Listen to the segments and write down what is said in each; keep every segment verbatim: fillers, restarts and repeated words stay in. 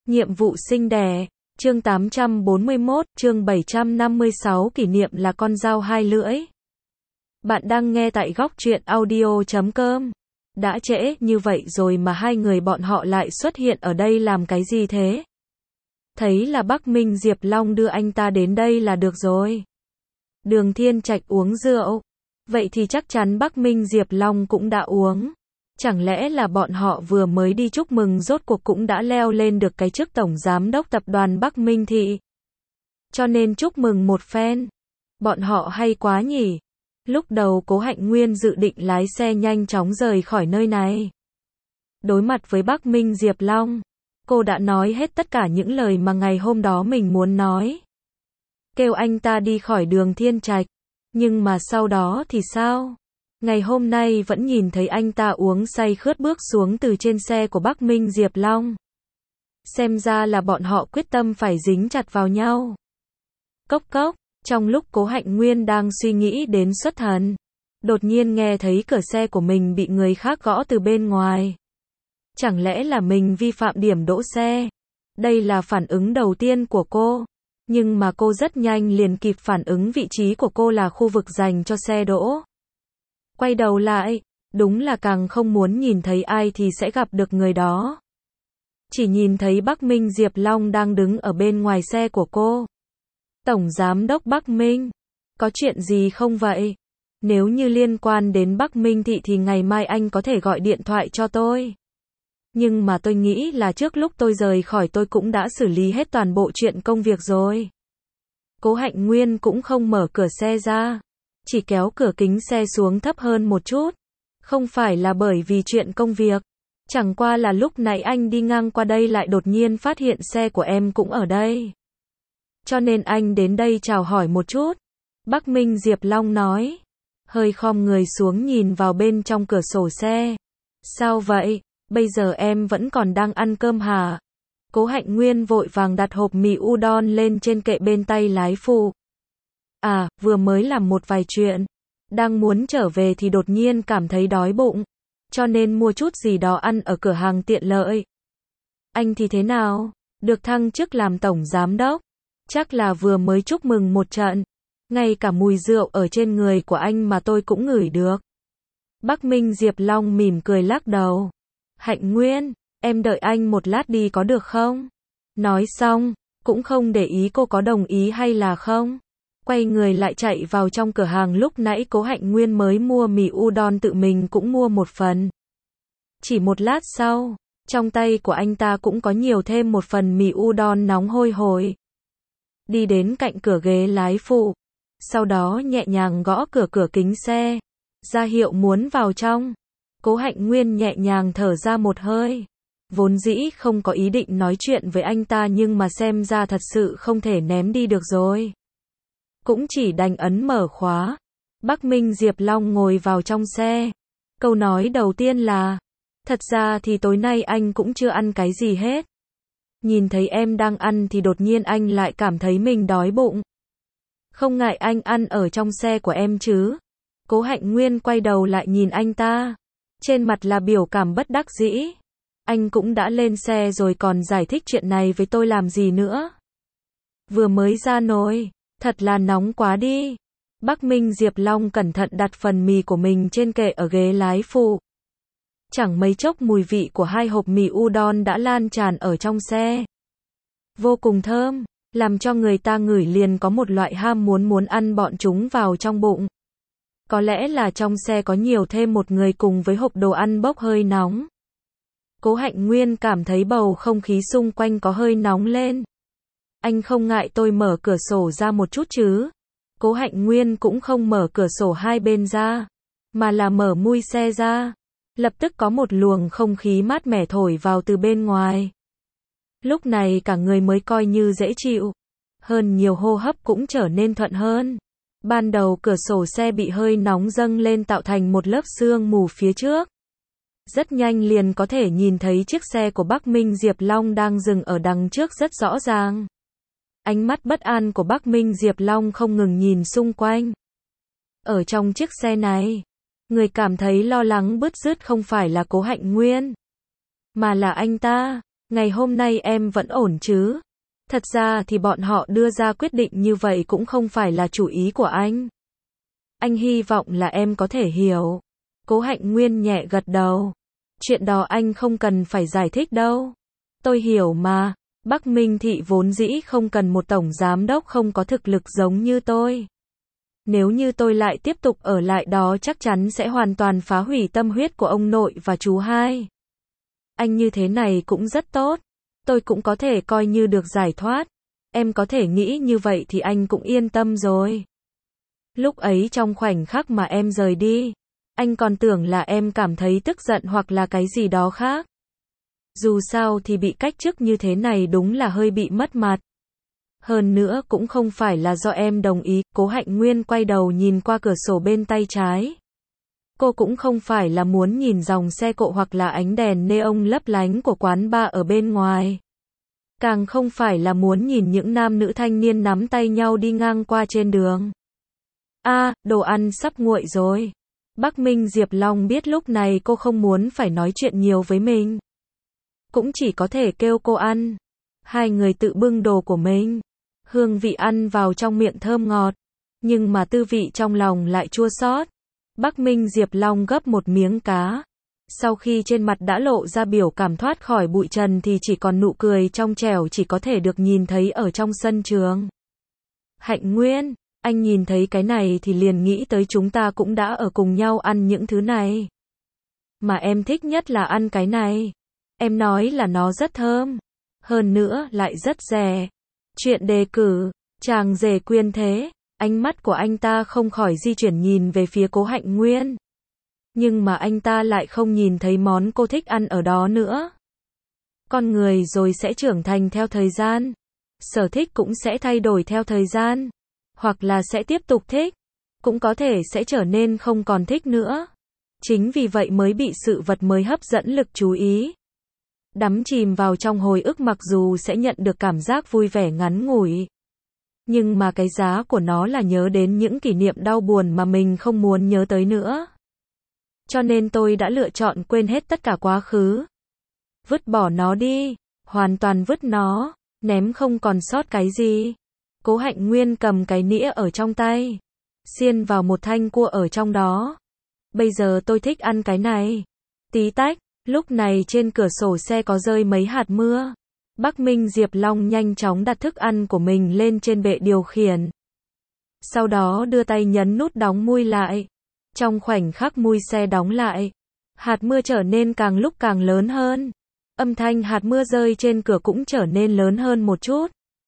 Nhiệm vụ sinh đẻ, chương tám trăm bốn mươi mốt, chương bảy trăm năm mươi sáu kỷ niệm là con dao hai lưỡi. Bạn đang nghe tại góc truyện audio chấm com. Đã trễ như vậy rồi mà hai người bọn họ lại xuất hiện ở đây làm cái gì thế? Thấy là Bắc Minh Diệp Long đưa anh ta đến đây là được rồi. Đường Thiên Trạch uống rượu. Vậy thì chắc chắn Bắc Minh Diệp Long cũng đã uống. Chẳng lẽ là bọn họ vừa mới đi chúc mừng rốt cuộc cũng đã leo lên được cái chức tổng giám đốc tập đoàn Bắc Minh Thị. Cho nên chúc mừng một phen. Bọn họ hay quá nhỉ. Lúc đầu Cố Hạnh Nguyên dự định lái xe nhanh chóng rời khỏi nơi này. Đối mặt với Bắc Minh Diệp Long, cô đã nói hết tất cả những lời mà ngày hôm đó mình muốn nói. Kêu anh ta đi khỏi Đường Thiên Trạch. Nhưng mà sau đó thì sao? Ngày hôm nay vẫn nhìn thấy anh ta uống say khướt bước xuống từ trên xe của Bắc Minh Diệp Long. Xem ra là bọn họ quyết tâm phải dính chặt vào nhau. Cốc cốc, trong lúc Cố Hạnh Nguyên đang suy nghĩ đến xuất thần, đột nhiên nghe thấy cửa xe của mình bị người khác gõ từ bên ngoài. Chẳng lẽ là mình vi phạm điểm đỗ xe? Đây là phản ứng đầu tiên của cô. Nhưng mà cô rất nhanh liền kịp phản ứng vị trí của cô là khu vực dành cho xe đỗ. Quay đầu lại, đúng là càng không muốn nhìn thấy ai thì sẽ gặp được người đó. Chỉ nhìn thấy Bắc Minh Diệp Long đang đứng ở bên ngoài xe của cô. Tổng Giám đốc Bắc Minh, có chuyện gì không vậy? Nếu như liên quan đến Bắc Minh Thị thì ngày mai anh có thể gọi điện thoại cho tôi. Nhưng mà tôi nghĩ là trước lúc tôi rời khỏi tôi cũng đã xử lý hết toàn bộ chuyện công việc rồi. Cố Hạnh Nguyên cũng không mở cửa xe ra. Chỉ kéo cửa kính xe xuống thấp hơn một chút. Không phải là bởi vì chuyện công việc. Chẳng qua là lúc nãy anh đi ngang qua đây lại đột nhiên phát hiện xe của em cũng ở đây. Cho nên anh đến đây chào hỏi một chút. Bắc Minh Diệp Long nói. Hơi khom người xuống nhìn vào bên trong cửa sổ xe. Sao vậy? Bây giờ em vẫn còn đang ăn cơm hả? Cố Hạnh Nguyên vội vàng đặt hộp mì udon lên trên kệ bên tay lái phụ. À, vừa mới làm một vài chuyện. Đang muốn trở về thì đột nhiên cảm thấy đói bụng. Cho nên mua chút gì đó ăn ở cửa hàng tiện lợi. Anh thì thế nào? Được thăng chức làm tổng giám đốc. Chắc là vừa mới chúc mừng một trận. Ngay cả mùi rượu ở trên người của anh mà tôi cũng ngửi được. Bắc Minh Diệp Long mỉm cười lắc đầu. Hạnh Nguyên, em đợi anh một lát đi có được không? Nói xong, cũng không để ý cô có đồng ý hay là không. Quay người lại chạy vào trong cửa hàng lúc nãy Cố Hạnh Nguyên mới mua mì udon tự mình cũng mua một phần. Chỉ một lát sau, trong tay của anh ta cũng có nhiều thêm một phần mì udon nóng hôi hổi. Đi đến cạnh cửa ghế lái phụ. Sau đó nhẹ nhàng gõ cửa cửa kính xe. Ra hiệu muốn vào trong. Cố Hạnh Nguyên nhẹ nhàng thở ra một hơi. Vốn dĩ không có ý định nói chuyện với anh ta nhưng mà xem ra thật sự không thể ném đi được rồi. Cũng chỉ đành ấn mở khóa. Bắc Minh Diệp Long ngồi vào trong xe. Câu nói đầu tiên là, thật ra thì tối nay anh cũng chưa ăn cái gì hết. Nhìn thấy em đang ăn thì đột nhiên anh lại cảm thấy mình đói bụng. Không ngại anh ăn ở trong xe của em chứ? Cố Hạnh Nguyên quay đầu lại nhìn anh ta. Trên mặt là biểu cảm bất đắc dĩ. Anh cũng đã lên xe rồi còn giải thích chuyện này với tôi làm gì nữa. Vừa mới ra nồi. Thật là nóng quá đi. Bắc Minh Diệp Long cẩn thận đặt phần mì của mình trên kệ ở ghế lái phụ. Chẳng mấy chốc mùi vị của hai hộp mì udon đã lan tràn ở trong xe. Vô cùng thơm, làm cho người ta ngửi liền có một loại ham muốn muốn ăn bọn chúng vào trong bụng. Có lẽ là trong xe có nhiều thêm một người cùng với hộp đồ ăn bốc hơi nóng. Cố Hạnh Nguyên cảm thấy bầu không khí xung quanh có hơi nóng lên. Anh không ngại tôi mở cửa sổ ra một chút chứ? Cố Hạnh Nguyên cũng không mở cửa sổ hai bên ra, mà là mở mui xe ra. Lập tức có một luồng không khí mát mẻ thổi vào từ bên ngoài. Lúc này cả người mới coi như dễ chịu. Hơn nhiều hô hấp cũng trở nên thuận hơn. Ban đầu cửa sổ xe bị hơi nóng dâng lên tạo thành một lớp sương mù phía trước. Rất nhanh liền có thể nhìn thấy chiếc xe của Bắc Minh Diệp Long đang dừng ở đằng trước rất rõ ràng. Ánh mắt bất an của Bắc Minh Diệp Long không ngừng nhìn xung quanh. Ở trong chiếc xe này, người cảm thấy lo lắng bứt rứt không phải là Cố Hạnh Nguyên, mà là anh ta. Ngày hôm nay em vẫn ổn chứ? Thật ra thì bọn họ đưa ra quyết định như vậy cũng không phải là chủ ý của anh. Anh hy vọng là em có thể hiểu. Cố Hạnh Nguyên nhẹ gật đầu. Chuyện đó anh không cần phải giải thích đâu. Tôi hiểu mà. Bắc Minh Thị vốn dĩ không cần một tổng giám đốc không có thực lực giống như tôi. Nếu như tôi lại tiếp tục ở lại đó chắc chắn sẽ hoàn toàn phá hủy tâm huyết của ông nội và chú hai. Anh như thế này cũng rất tốt. Tôi cũng có thể coi như được giải thoát. Em có thể nghĩ như vậy thì anh cũng yên tâm rồi. Lúc ấy trong khoảnh khắc mà em rời đi, anh còn tưởng là em cảm thấy tức giận hoặc là cái gì đó khác. Dù sao thì bị cách chức như thế này đúng là hơi bị mất mặt. Hơn nữa cũng không phải là do em đồng ý. Cố Hạnh Nguyên quay đầu nhìn qua cửa sổ bên tay trái. Cô cũng không phải là muốn nhìn dòng xe cộ hoặc là ánh đèn neon lấp lánh của quán bar ở bên ngoài. Càng không phải là muốn nhìn những nam nữ thanh niên nắm tay nhau đi ngang qua trên đường. A, à, đồ ăn sắp nguội rồi. Bắc Minh Diệp Long biết lúc này cô không muốn phải nói chuyện nhiều với mình. Cũng chỉ có thể kêu cô ăn. Hai người tự bưng đồ của mình. Hương vị ăn vào trong miệng thơm ngọt. Nhưng mà tư vị trong lòng lại chua xót. Bắc Minh Diệp Long gấp một miếng cá. Sau khi trên mặt đã lộ ra biểu cảm thoát khỏi bụi trần thì chỉ còn nụ cười trong trẻo chỉ có thể được nhìn thấy ở trong sân trường. Hạnh Nguyên, anh nhìn thấy cái này thì liền nghĩ tới chúng ta cũng đã ở cùng nhau ăn những thứ này. Mà em thích nhất là ăn cái này. Em nói là nó rất thơm. Hơn nữa lại rất rẻ. Chuyện đề cử, chàng rể quyền thế. Ánh mắt của anh ta không khỏi di chuyển nhìn về phía Cố Hạnh Nguyên. Nhưng mà anh ta lại không nhìn thấy món cô thích ăn ở đó nữa. Con người rồi sẽ trưởng thành theo thời gian. Sở thích cũng sẽ thay đổi theo thời gian. Hoặc là sẽ tiếp tục thích. Cũng có thể sẽ trở nên không còn thích nữa. Chính vì vậy mới bị sự vật mới hấp dẫn lực chú ý. Đắm chìm vào trong hồi ức mặc dù sẽ nhận được cảm giác vui vẻ ngắn ngủi. Nhưng mà cái giá của nó là nhớ đến những kỷ niệm đau buồn mà mình không muốn nhớ tới nữa. Cho nên tôi đã lựa chọn quên hết tất cả quá khứ. Vứt bỏ nó đi. Hoàn toàn vứt nó. Ném không còn sót cái gì. Cố Hạnh Nguyên cầm cái nĩa ở trong tay. Xiên vào một thanh cua ở trong đó. Bây giờ tôi thích ăn cái này. Tí tách. Lúc này trên cửa sổ xe có rơi mấy hạt mưa. Bắc Minh Diệp Long nhanh chóng đặt thức ăn của mình lên trên bệ điều khiển. Sau đó đưa tay nhấn nút đóng mui lại. Trong khoảnh khắc mui xe đóng lại, hạt mưa trở nên càng lúc càng lớn hơn. Âm thanh hạt mưa rơi trên cửa cũng trở nên lớn hơn một chút.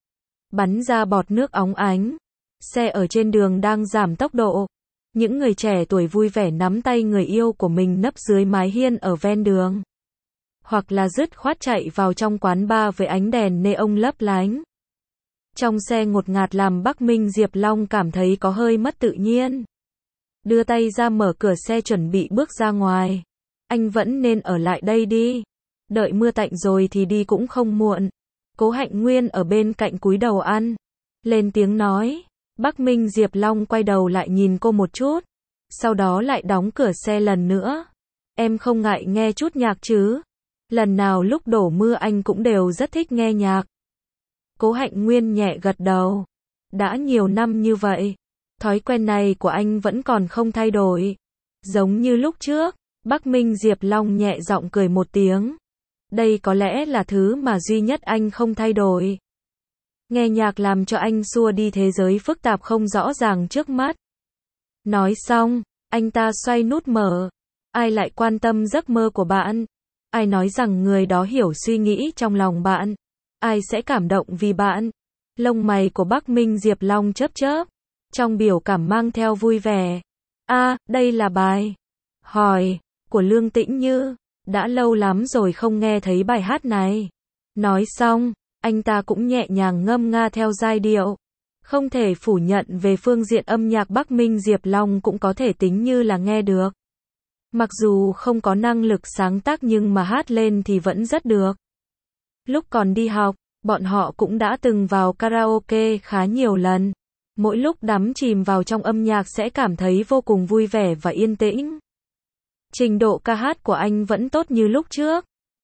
Bắn ra bọt nước óng ánh. Xe ở trên đường đang giảm tốc độ. Những người trẻ tuổi vui vẻ nắm tay người yêu của mình nấp dưới mái hiên ở ven đường. Hoặc là dứt khoát chạy vào trong quán bar với ánh đèn neon lấp lánh. Trong xe ngột ngạt làm Bắc Minh Diệp Long cảm thấy có hơi mất tự nhiên. Đưa tay ra mở cửa xe chuẩn bị bước ra ngoài. Anh vẫn nên ở lại đây đi. Đợi mưa tạnh rồi thì đi cũng không muộn. Cố Hạnh Nguyên ở bên cạnh cúi đầu ăn. Lên tiếng nói. Bắc Minh Diệp Long quay đầu lại nhìn cô một chút. Sau đó lại đóng cửa xe lần nữa. Em không ngại nghe chút nhạc chứ? Lần nào lúc đổ mưa anh cũng đều rất thích nghe nhạc. Cố Hạnh Nguyên nhẹ gật đầu. Đã nhiều năm như vậy. Thói quen này của anh vẫn còn không thay đổi. Giống như lúc trước. Bắc Minh Diệp Long nhẹ giọng cười một tiếng. Đây có lẽ là thứ mà duy nhất anh không thay đổi. Nghe nhạc làm cho anh xua đi thế giới phức tạp không rõ ràng trước mắt. Nói xong, anh ta xoay nút mở. Ai lại quan tâm giấc mơ của bạn? Ai nói rằng người đó hiểu suy nghĩ trong lòng bạn? Ai sẽ cảm động vì bạn? Lông mày của Bắc Minh Diệp Long chớp chớp. Trong biểu cảm mang theo vui vẻ. A, à, đây là bài hỏi của Lương Tĩnh Như. Đã lâu lắm rồi không nghe thấy bài hát này. Nói xong, anh ta cũng nhẹ nhàng ngâm nga theo giai điệu. Không thể phủ nhận về phương diện âm nhạc Bắc Minh Diệp Long cũng có thể tính như là nghe được. Mặc dù không có năng lực sáng tác nhưng mà hát lên thì vẫn rất được. Lúc còn đi học, bọn họ cũng đã từng vào karaoke khá nhiều lần. Mỗi lúc đắm chìm vào trong âm nhạc sẽ cảm thấy vô cùng vui vẻ và yên tĩnh. Trình độ ca hát của anh vẫn tốt như lúc trước.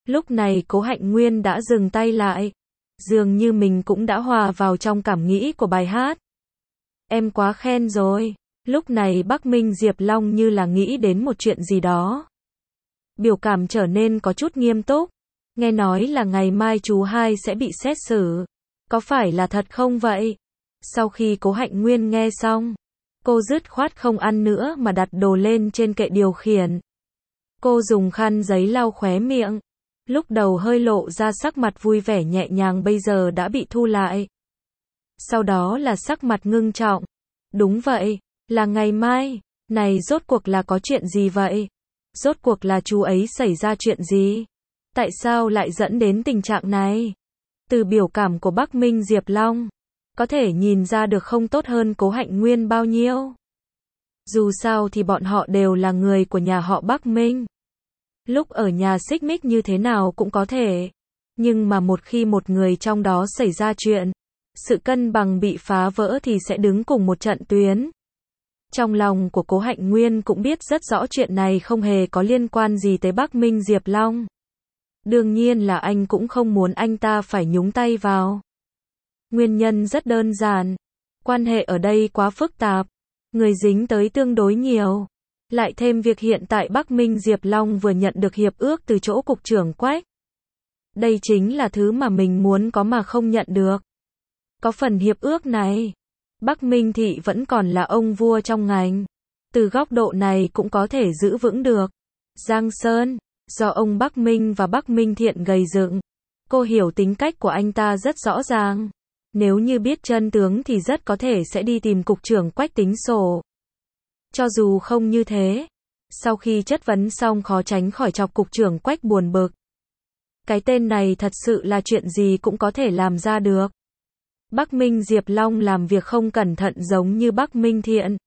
Lúc này Cố Hạnh Nguyên đã dừng tay lại. Dường như mình cũng đã hòa vào trong cảm nghĩ của bài hát. Em quá khen rồi. Lúc này Bắc Minh Diệp Long như là nghĩ đến một chuyện gì đó. Biểu cảm trở nên có chút nghiêm túc. Nghe nói là ngày mai chú hai sẽ bị xét xử. Có phải là thật không vậy? Sau khi Cố Hạnh Nguyên nghe xong, cô dứt khoát không ăn nữa mà đặt đồ lên trên kệ điều khiển. Cô dùng khăn giấy lau khóe miệng. Lúc đầu hơi lộ ra sắc mặt vui vẻ nhẹ nhàng bây giờ đã bị thu lại. Sau đó là sắc mặt ngưng trọng. Đúng vậy, là ngày mai. Này rốt cuộc là có chuyện gì vậy? Rốt cuộc là chú ấy xảy ra chuyện gì? Tại sao lại dẫn đến tình trạng này? Từ biểu cảm của Bắc Minh Diệp Long, có thể nhìn ra được không tốt hơn Cố Hạnh Nguyên bao nhiêu. Dù sao thì bọn họ đều là người của nhà họ Bắc Minh. Lúc ở nhà xích mích như thế nào cũng có thể. Nhưng mà một khi một người trong đó xảy ra chuyện, sự cân bằng bị phá vỡ thì sẽ đứng cùng một trận tuyến. Trong lòng của Cố Hạnh Nguyên cũng biết rất rõ chuyện này không hề có liên quan gì tới Bắc Minh Diệp Long. Đương nhiên là anh cũng không muốn anh ta phải nhúng tay vào. Nguyên nhân rất đơn giản. Quan hệ ở đây quá phức tạp. Người dính tới tương đối nhiều. Lại thêm việc hiện tại Bắc Minh Diệp Long vừa nhận được hiệp ước từ chỗ cục trưởng Quách. Đây chính là thứ mà mình muốn có mà không nhận được. Có phần hiệp ước này, Bắc Minh Thị vẫn còn là ông vua trong ngành. Từ góc độ này cũng có thể giữ vững được. Giang Sơn, do ông Bắc Minh và Bắc Minh Thiện gầy dựng. Cô hiểu tính cách của anh ta rất rõ ràng. Nếu như biết chân tướng thì rất có thể sẽ đi tìm cục trưởng Quách tính sổ. Cho dù không như thế, sau khi chất vấn xong khó tránh khỏi chọc cục trưởng Quách buồn bực. Cái tên này thật sự là chuyện gì cũng có thể làm ra được. Bắc Minh Diệp Long làm việc không cẩn thận giống như Bắc Minh Thiện.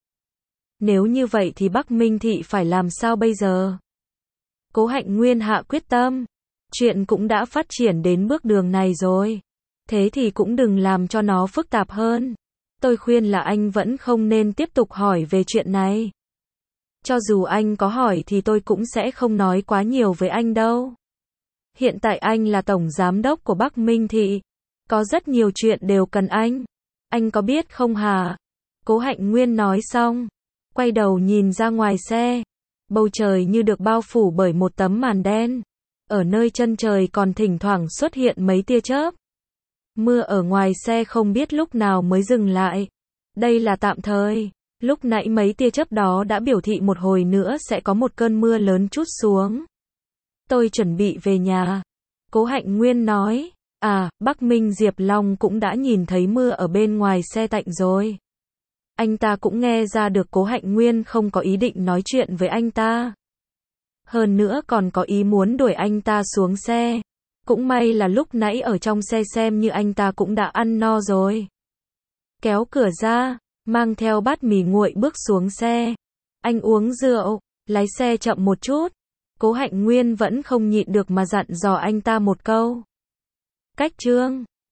Nếu như vậy thì Bắc Minh Thị phải làm sao bây giờ? Cố Hạnh Nguyên hạ quyết tâm. Chuyện cũng đã phát triển đến bước đường này rồi. Thế thì cũng đừng làm cho nó phức tạp hơn. Tôi khuyên là anh vẫn không nên tiếp tục hỏi về chuyện này. Cho dù anh có hỏi thì tôi cũng sẽ không nói quá nhiều với anh đâu. Hiện tại anh là tổng giám đốc của Bắc Minh Thị. Có rất nhiều chuyện đều cần anh. Anh có biết không hả? Cố Hạnh Nguyên nói xong, quay đầu nhìn ra ngoài xe. Bầu trời như được bao phủ bởi một tấm màn đen. Ở nơi chân trời còn thỉnh thoảng xuất hiện mấy tia chớp. Mưa ở ngoài xe không biết lúc nào mới dừng lại. Đây là tạm thời. Lúc nãy mấy tia chớp đó đã biểu thị một hồi nữa sẽ có một cơn mưa lớn trút xuống. Tôi chuẩn bị về nhà. Cố Hạnh Nguyên nói. À, Bắc Minh Diệp Long cũng đã nhìn thấy mưa ở bên ngoài xe tạnh rồi. Anh ta cũng nghe ra được Cố Hạnh Nguyên không có ý định nói chuyện với anh ta. Hơn nữa còn có ý muốn đuổi anh ta xuống xe. Cũng may là lúc nãy ở trong xe xem như anh ta cũng đã ăn no rồi. Kéo cửa ra, mang theo bát mì nguội bước xuống xe. Anh uống rượu, lái xe chậm một chút. Cố Hạnh Nguyên vẫn không nhịn được mà dặn dò anh ta một câu. Cách Trương.